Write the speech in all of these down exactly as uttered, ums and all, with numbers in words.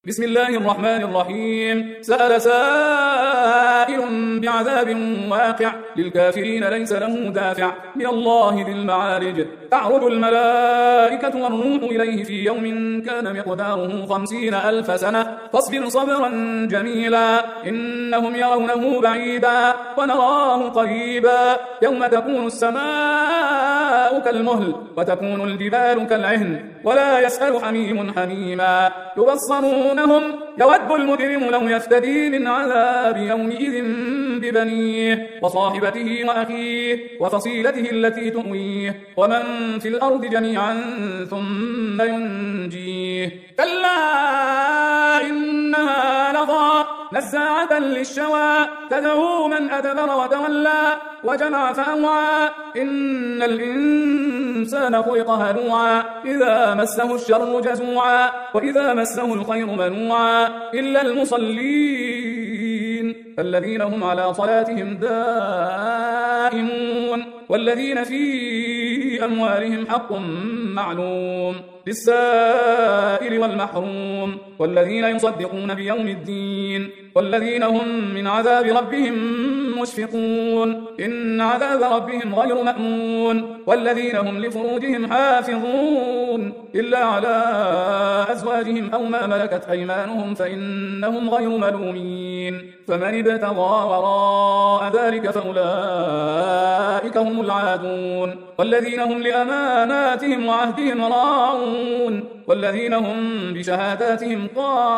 بسم الله الرحمن الرحيم. سأل سائل بعذاب واقع للكافرين ليس له دافع من الله ذي المعارج. تعرج الملائكة والروح إليه في يوم كان مقداره خمسين ألف سنة فاصبر صبرا جميلا إنهم يرونه بعيدا ونراه قريبا يوم تكون السماء كالمهل وتكون الجبال كالعهن ولا يسأل حميم حميما يبصرونهم يود المجرم لو يفتدي من عذاب يومئذ ببنيه وصاحبته وأخيه وفصيلته التي تؤويه ومن في الأرض جميعا ثم ينجيه كلا إنها لظى نزاعة للشوى تدعو من أدبر وتولى وجمع فأوعى إن الإنسان خلق هلوعا إذا مسه الشر جزوعا وإذا مسه الخير منوعا إلا المصلين الذين هم على صلاتهم دائمون والذين في أموالهم حق معلوم للسائل والمحروم والذين يصدقون بيوم الدين والذين هم من عذاب ربهم مشفقون إن عذاب ربهم غير مأمون والذين هم لفروجهم حافظون إلا على أزواجهم أو ما ملكت أيمانهم فإنهم غير ملومين فمن ابتغى وراء ذلك فأولئك هم العادون والذين هم لأماناتهم وعهدهم راعون والذين هم بشهاداتهم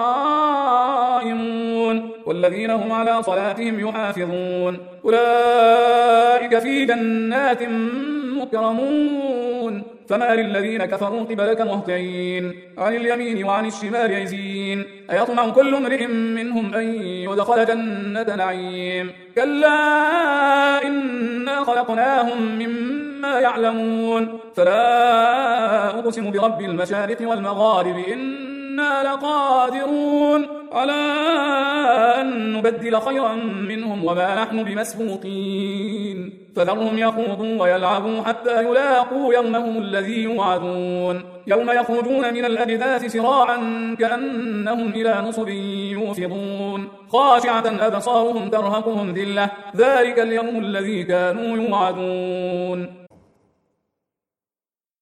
قائمون والذين هم على صلاتهم يحافظون أولئك في جنات مكرمون فما للذين كفروا قبلك مهطعين عن اليمين وعن الشمال عزين أيطمع كل امرئ منهم أن يدخل جنة نعيم كلا إنا خلقناهم مما يعلمون فلا أقسم برب المشارق والمغارب إنا لقادرون على أن نبدل خيرا منهم وما نحن بمسبوقين فذرهم يخوضوا ويلعبوا حتى يلاقوا يومهم الذي يوعدون يوم يخرجون من الأجداث سراعا كأنهم إلى نصب يوفضون خاشعة أبصارهم ترهقهم ذلة ذلك اليوم الذي كانوا يوعدون